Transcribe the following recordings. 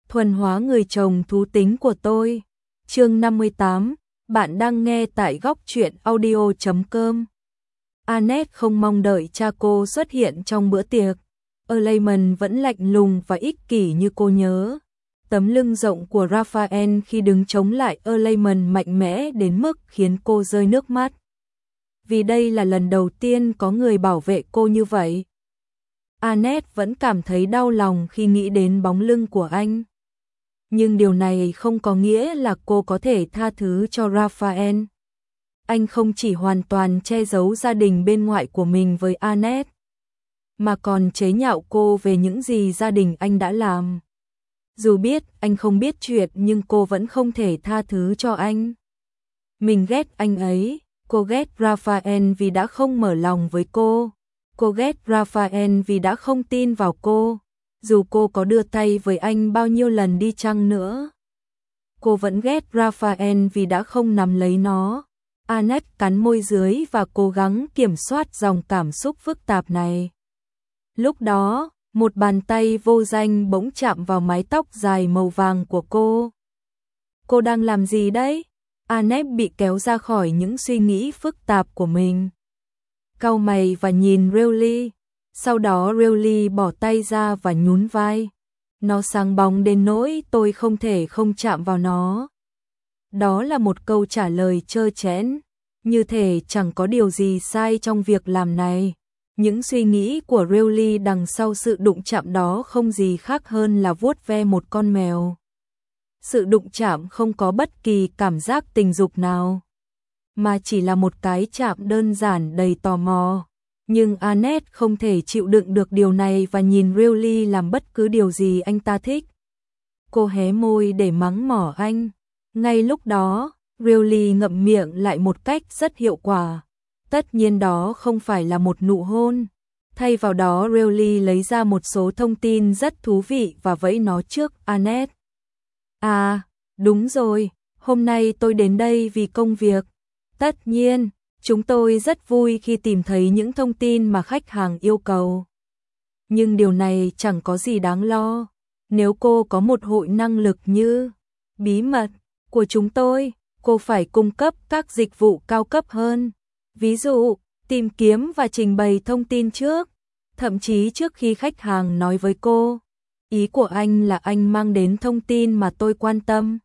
thuần hóa người chồng thú tính của tôi. Chương 58, bạn đang nghe tại góc truyện audio.com. Annette không mong đợi cha cô xuất hiện trong bữa tiệc. Aleman vẫn lạnh lùng và ích kỷ như cô nhớ. Tấm lưng rộng của Raphael khi đứng chống lại Aleman mạnh mẽ đến mức khiến cô rơi nước mắt. Vì đây là lần đầu tiên có người bảo vệ cô như vậy. Annette vẫn cảm thấy đau lòng khi nghĩ đến bóng lưng của anh. Nhưng điều này không có nghĩa là cô có thể tha thứ cho Raphael. Anh không chỉ hoàn toàn che giấu gia đình bên ngoài của mình với Annette, mà còn chế nhạo cô về những gì gia đình anh đã làm. Dù biết anh không biết chuyện nhưng cô vẫn không thể tha thứ cho anh. Mình ghét anh ấy, cô ghét Raphael vì đã không mở lòng với cô. Cô ghét Raphael vì đã không tin vào cô. Dù cô có đưa tay với anh bao nhiêu lần đi chăng nữa, cô vẫn ghét Raphael vì đã không nắm lấy nó. Annette cắn môi dưới và cố gắng kiểm soát dòng cảm xúc phức tạp này. Lúc đó, một bàn tay vô danh bỗng chạm vào mái tóc dài màu vàng của cô. Cô đang làm gì đấy? Annette bị kéo ra khỏi những suy nghĩ phức tạp của mình. Cau mày và nhìn Reulie. Sau đó Reulie bỏ tay ra và nhún vai. Nó sáng bóng đến nỗi tôi không thể không chạm vào nó. Đó là một câu trả lời trơ trẽn, như thể chẳng có điều gì sai trong việc làm này. Những suy nghĩ của Reulie đằng sau sự đụng chạm đó không gì khác hơn là vuốt ve một con mèo. Sự đụng chạm không có bất kỳ cảm giác tình dục nào, mà chỉ là một cái chạm đơn giản đầy tò mò. Nhưng Annette không thể chịu đựng được điều này và nhìn Reulie làm bất cứ điều gì anh ta thích. Cô hé môi để mắng mỏ anh. Ngay lúc đó, Reulie ngậm miệng lại một cách rất hiệu quả. Tất nhiên đó không phải là một nụ hôn. Thay vào đó Reulie lấy ra một số thông tin rất thú vị và vẫy nó trước Annette. À, đúng rồi, hôm nay tôi đến đây vì công việc. Tất nhiên, chúng tôi rất vui khi tìm thấy những thông tin mà khách hàng yêu cầu. Nhưng điều này chẳng có gì đáng lo. Nếu cô có một hội năng lực như bí mật của chúng tôi, cô phải cung cấp các dịch vụ cao cấp hơn. Ví dụ, tìm kiếm và trình bày thông tin trước, thậm chí trước khi khách hàng nói với cô. Ý của anh là anh mang đến thông tin mà tôi quan tâm.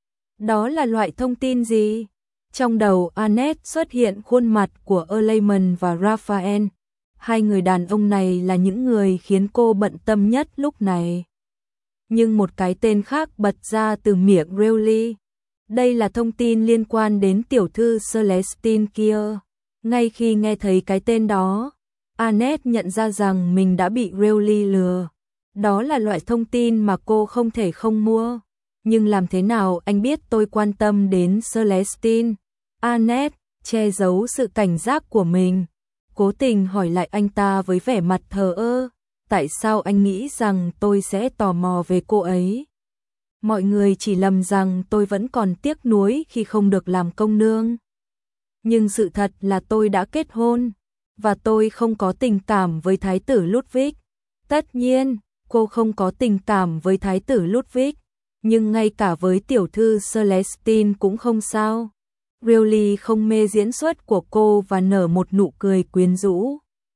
Đó là loại thông tin gì? Trong đầu Annette xuất hiện khuôn mặt của Aleman và Raphael. Hai người đàn ông này là những người khiến cô bận tâm nhất lúc này. Nhưng một cái tên khác bật ra từ miệng Reulie. Đây là thông tin liên quan đến tiểu thư Celestine kia. Ngay khi nghe thấy cái tên đó, Annette nhận ra rằng mình đã bị Reulie lừa. Đó là loại thông tin mà cô không thể không mua. Nhưng làm thế nào anh biết tôi quan tâm đến Celestine? Annette che giấu sự cảnh giác của mình, cố tình hỏi lại anh ta với vẻ mặt thờ ơ. Tại sao anh nghĩ rằng tôi sẽ tò mò về cô ấy? Mọi người chỉ lầm rằng tôi vẫn còn tiếc nuối khi không được làm công nương. Nhưng sự thật là tôi đã kết hôn, và tôi không có tình cảm với thái tử Ludwig. Tất nhiên, cô không có tình cảm với thái tử Ludwig, nhưng ngay cả với tiểu thư Celestine cũng không sao. Reulie không mê diễn xuất của cô và nở một nụ cười quyến rũ.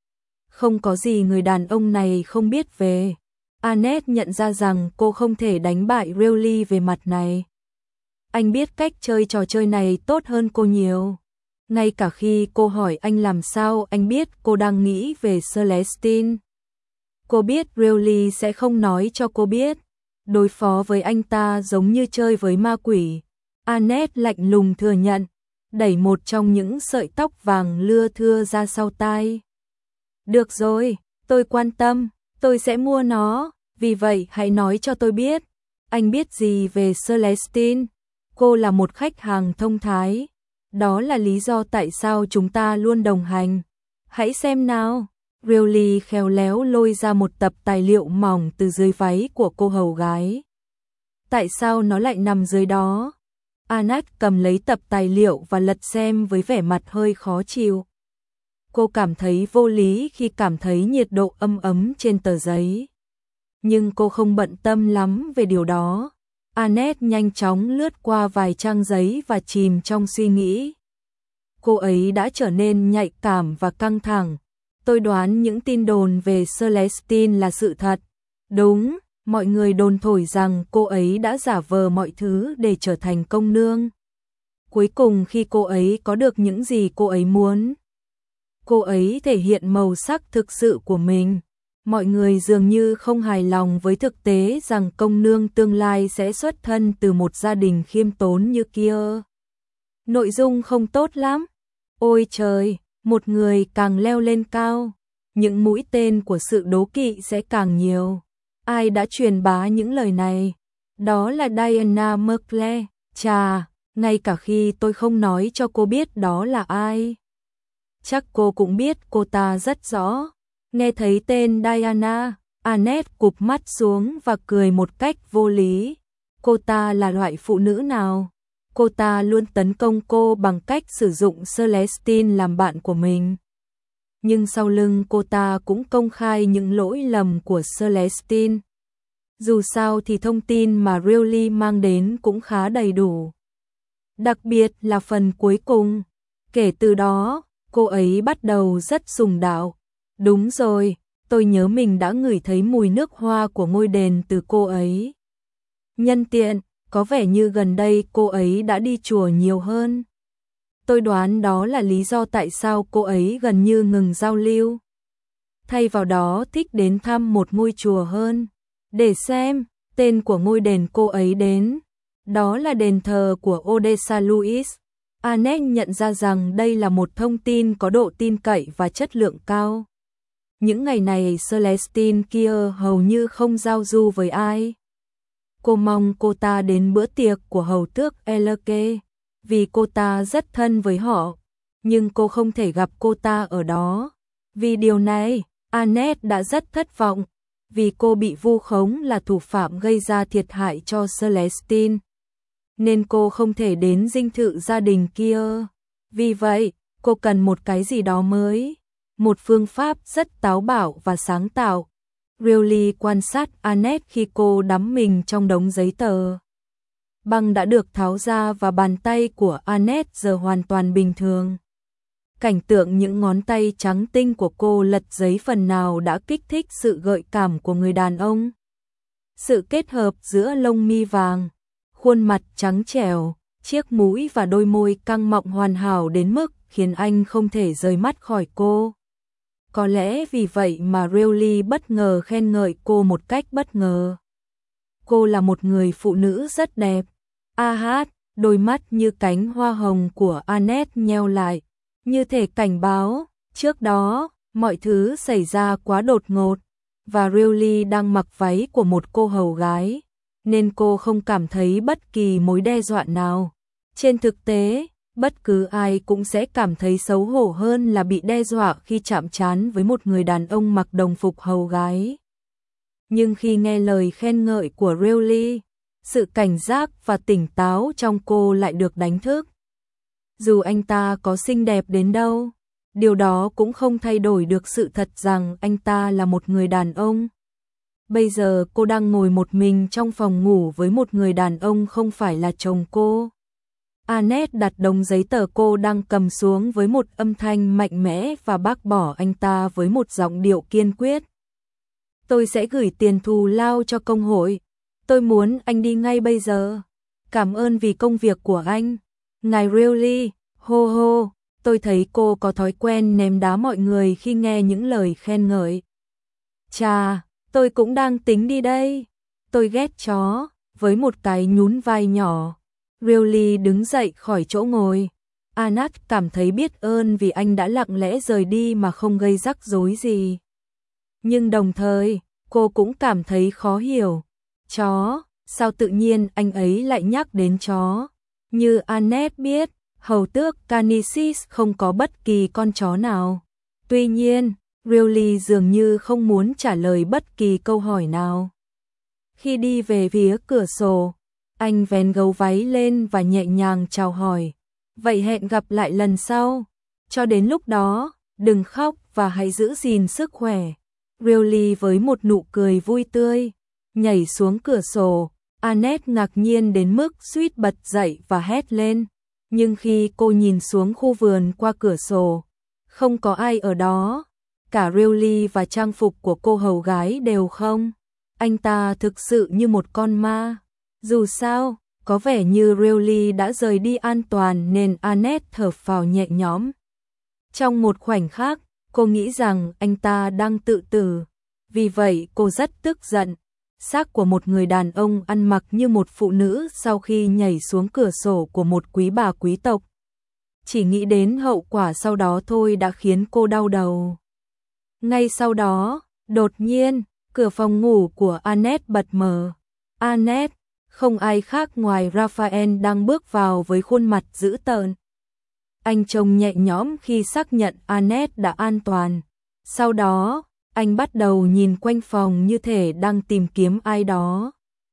Không có gì người đàn ông này không biết về. Annette nhận ra rằng cô không thể đánh bại Reulie về mặt này. Anh biết cách chơi trò chơi này tốt hơn cô nhiều. Ngay cả khi cô hỏi anh làm sao anh biết cô đang nghĩ về Celestine. Cô biết Reulie sẽ không nói cho cô biết. Đối phó với anh ta giống như chơi với ma quỷ. Annette lạnh lùng thừa nhận, đẩy một trong những sợi tóc vàng lưa thưa ra sau tai. Được rồi, tôi quan tâm, tôi sẽ mua nó, vì vậy hãy nói cho tôi biết. Anh biết gì về Celestine? Cô là một khách hàng thông thái. Đó là lý do tại sao chúng ta luôn đồng hành. Hãy xem nào. Reulie khéo léo lôi ra một tập tài liệu mỏng từ dưới váy của cô hầu gái. Tại sao nó lại nằm dưới đó? Annette cầm lấy tập tài liệu và lật xem với vẻ mặt hơi khó chịu. Cô cảm thấy vô lý khi cảm thấy nhiệt độ ấm ấm trên tờ giấy. Nhưng cô không bận tâm lắm về điều đó. Annette nhanh chóng lướt qua vài trang giấy và chìm trong suy nghĩ. Cô ấy đã trở nên nhạy cảm và căng thẳng. Tôi đoán những tin đồn về Celestine là sự thật. Đúng, mọi người đồn thổi rằng cô ấy đã giả vờ mọi thứ để trở thành công nương. Cuối cùng khi cô ấy có được những gì cô ấy muốn, cô ấy thể hiện màu sắc thực sự của mình. Mọi người dường như không hài lòng với thực tế rằng công nương tương lai sẽ xuất thân từ một gia đình khiêm tốn như kia. Nội dung không tốt lắm. Ôi trời, một người càng leo lên cao, những mũi tên của sự đố kỵ sẽ càng nhiều. Ai đã truyền bá những lời này? Đó là Diana Mercle. Chà, ngay cả khi tôi không nói cho cô biết đó là ai, chắc cô cũng biết cô ta rất rõ. Nghe thấy tên Diana, Annette cụp mắt xuống và cười một cách vô lý. Cô ta là loại phụ nữ nào? Cô ta luôn tấn công cô bằng cách sử dụng Celestine làm bạn của mình. Nhưng sau lưng cô ta cũng công khai những lỗi lầm của Celestine. Dù sao thì thông tin mà Riley mang đến cũng khá đầy đủ. Đặc biệt là phần cuối cùng. Kể từ đó, cô ấy bắt đầu rất sùng đạo. Đúng rồi, tôi nhớ mình đã ngửi thấy mùi nước hoa của ngôi đền từ cô ấy. Nhân tiện, có vẻ như gần đây cô ấy đã đi chùa nhiều hơn. Tôi đoán đó là lý do tại sao cô ấy gần như ngừng giao lưu. Thay vào đó thích đến thăm một ngôi chùa hơn. Để xem, tên của ngôi đền cô ấy đến. Đó là đền thờ của Odessa Louis. Annette nhận ra rằng đây là một thông tin có độ tin cậy và chất lượng cao. Những ngày này Celestine kia hầu như không giao du với ai. Cô mong cô ta đến bữa tiệc của hầu tước Elke, vì cô ta rất thân với họ, nhưng cô không thể gặp cô ta ở đó. Vì điều này, Annette đã rất thất vọng, vì cô bị vu khống là thủ phạm gây ra thiệt hại cho Celestine, nên cô không thể đến dinh thự gia đình kia. Vì vậy, cô cần một cái gì đó mới, một phương pháp rất táo bạo và sáng tạo. Riley quan sát Annette khi cô đắm mình trong đống giấy tờ. Băng đã được tháo ra và bàn tay của Annette giờ hoàn toàn bình thường. Cảnh tượng những ngón tay trắng tinh của cô lật giấy phần nào đã kích thích sự gợi cảm của người đàn ông. Sự kết hợp giữa lông mi vàng, khuôn mặt trắng trẻo, chiếc mũi và đôi môi căng mọng hoàn hảo đến mức khiến anh không thể rời mắt khỏi cô. Có lẽ vì vậy mà Riley bất ngờ khen ngợi cô một cách bất ngờ. Cô là một người phụ nữ rất đẹp. Đôi mắt như cánh hoa hồng của Annette nheo lại, như thể cảnh báo. Trước đó, mọi thứ xảy ra quá đột ngột, và Riley đang mặc váy của một cô hầu gái, nên cô không cảm thấy bất kỳ mối đe dọa nào. Trên thực tế, bất cứ ai cũng sẽ cảm thấy xấu hổ hơn là bị đe dọa khi chạm trán với một người đàn ông mặc đồng phục hầu gái. Nhưng khi nghe lời khen ngợi của Riley, sự cảnh giác và tỉnh táo trong cô lại được đánh thức. Dù anh ta có xinh đẹp đến đâu, điều đó cũng không thay đổi được sự thật rằng anh ta là một người đàn ông. Bây giờ cô đang ngồi một mình trong phòng ngủ với một người đàn ông không phải là chồng cô. Annette đặt đống giấy tờ cô đang cầm xuống với một âm thanh mạnh mẽ và bác bỏ anh ta với một giọng điệu kiên quyết. Tôi sẽ gửi tiền thù lao cho công hội. Tôi muốn anh đi ngay bây giờ. Cảm ơn vì công việc của anh. Ngài Riley, hô hô, tôi thấy cô có thói quen ném đá mọi người khi nghe những lời khen ngợi. Chà, tôi cũng đang tính đi đây. Tôi ghét chó, với một cái nhún vai nhỏ. Riley đứng dậy khỏi chỗ ngồi. Annette cảm thấy biết ơn vì anh đã lặng lẽ rời đi mà không gây rắc rối gì. Nhưng đồng thời, cô cũng cảm thấy khó hiểu. Chó, sao tự nhiên anh ấy lại nhắc đến chó? Như Annette biết, hầu tước Canicis không có bất kỳ con chó nào. Tuy nhiên, Riley dường như không muốn trả lời bất kỳ câu hỏi nào. Khi đi về phía cửa sổ, anh vén gấu váy lên và nhẹ nhàng chào hỏi. Vậy hẹn gặp lại lần sau. Cho đến lúc đó, đừng khóc và hãy giữ gìn sức khỏe. Really với một nụ cười vui tươi, nhảy xuống cửa sổ. Annette ngạc nhiên đến mức suýt bật dậy và hét lên. Nhưng khi cô nhìn xuống khu vườn qua cửa sổ, không có ai ở đó. Cả Really và trang phục của cô hầu gái đều không. Anh ta thực sự như một con ma. Dù sao, có vẻ như Really đã rời đi an toàn nên Annette thở phào nhẹ nhõm. Trong một khoảnh khắc, cô nghĩ rằng anh ta đang tự tử. Vì vậy cô rất tức giận. Xác của một người đàn ông ăn mặc như một phụ nữ sau khi nhảy xuống cửa sổ của một quý bà quý tộc. Chỉ nghĩ đến hậu quả sau đó thôi đã khiến cô đau đầu. Ngay sau đó, đột nhiên, cửa phòng ngủ của Annette bật mở. Annette, không ai khác ngoài Raphael đang bước vào với khuôn mặt dữ tợn. Anh trông nhẹ nhõm khi xác nhận Annette đã an toàn. Sau đó, anh bắt đầu nhìn quanh phòng như thể đang tìm kiếm ai đó.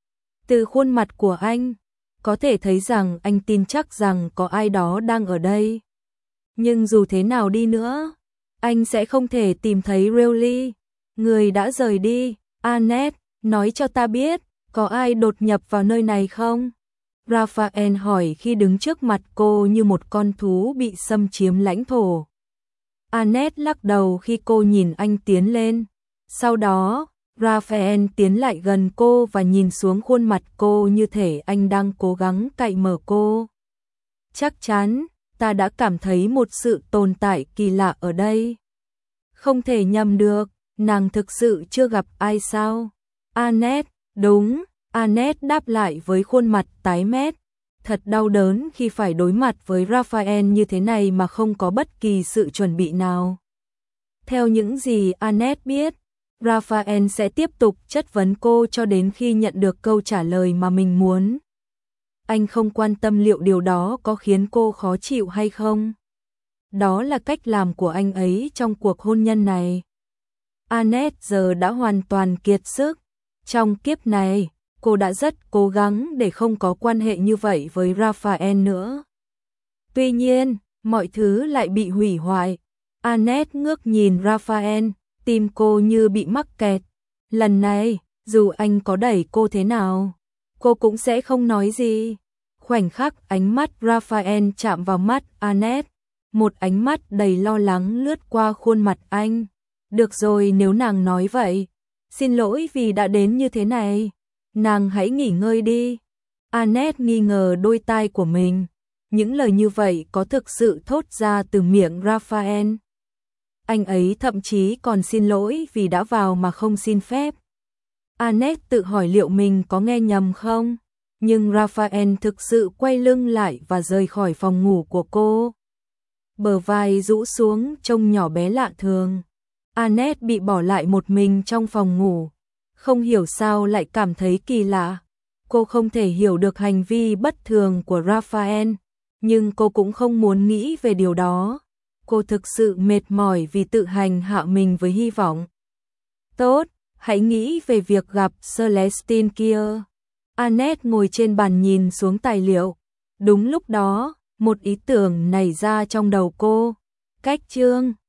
Từ khuôn mặt của anh, có thể thấy rằng anh tin chắc rằng có ai đó đang ở đây. Nhưng dù thế nào đi nữa, anh sẽ không thể tìm thấy Really. Người đã rời đi. Annette, nói cho ta biết, có ai đột nhập vào nơi này không? Raphael hỏi khi đứng trước mặt cô như một con thú bị xâm chiếm lãnh thổ. Annette lắc đầu khi cô nhìn anh tiến lên. Sau đó, Raphael tiến lại gần cô và nhìn xuống khuôn mặt cô như thể anh đang cố gắng cạy mở cô. Chắc chắn, ta đã cảm thấy một sự tồn tại kỳ lạ ở đây. Không thể nhầm được, nàng thực sự chưa gặp ai sao? Annette, đúng, Annette đáp lại với khuôn mặt tái mét. Thật đau đớn khi phải đối mặt với Raphael như thế này mà không có bất kỳ sự chuẩn bị nào. Theo những gì Annette biết, Raphael sẽ tiếp tục chất vấn cô cho đến khi nhận được câu trả lời mà mình muốn. Anh không quan tâm liệu điều đó có khiến cô khó chịu hay không. Đó là cách làm của anh ấy trong cuộc hôn nhân này. Annette giờ đã hoàn toàn kiệt sức. Trong kiếp này, cô đã rất cố gắng để không có quan hệ như vậy với Raphael nữa. Tuy nhiên, mọi thứ lại bị hủy hoại. Annette ngước nhìn Raphael, tim cô như bị mắc kẹt. Lần này, dù anh có đẩy cô thế nào, cô cũng sẽ không nói gì. Khoảnh khắc ánh mắt Raphael chạm vào mắt Annette, một ánh mắt đầy lo lắng lướt qua khuôn mặt anh. Được rồi, nếu nàng nói vậy, xin lỗi vì đã đến như thế này. Nàng hãy nghỉ ngơi đi. Annette nghi ngờ đôi tai của mình. Những lời như vậy có thực sự thốt ra từ miệng Raphael. Anh ấy thậm chí còn xin lỗi vì đã vào mà không xin phép. Annette tự hỏi liệu mình có nghe nhầm không? Nhưng Raphael thực sự quay lưng lại và rời khỏi phòng ngủ của cô. Bờ vai rũ xuống trông nhỏ bé lạ thường. Annette bị bỏ lại một mình trong phòng ngủ. Không hiểu sao lại cảm thấy kỳ lạ. Cô không thể hiểu được hành vi bất thường của Raphael, nhưng cô cũng không muốn nghĩ về điều đó. Cô thực sự mệt mỏi vì tự hành hạ mình với hy vọng. Tốt, hãy nghĩ về việc gặp Celestine kia. Annette ngồi trên bàn nhìn xuống tài liệu. Đúng lúc đó, một ý tưởng nảy ra trong đầu cô. Cách chương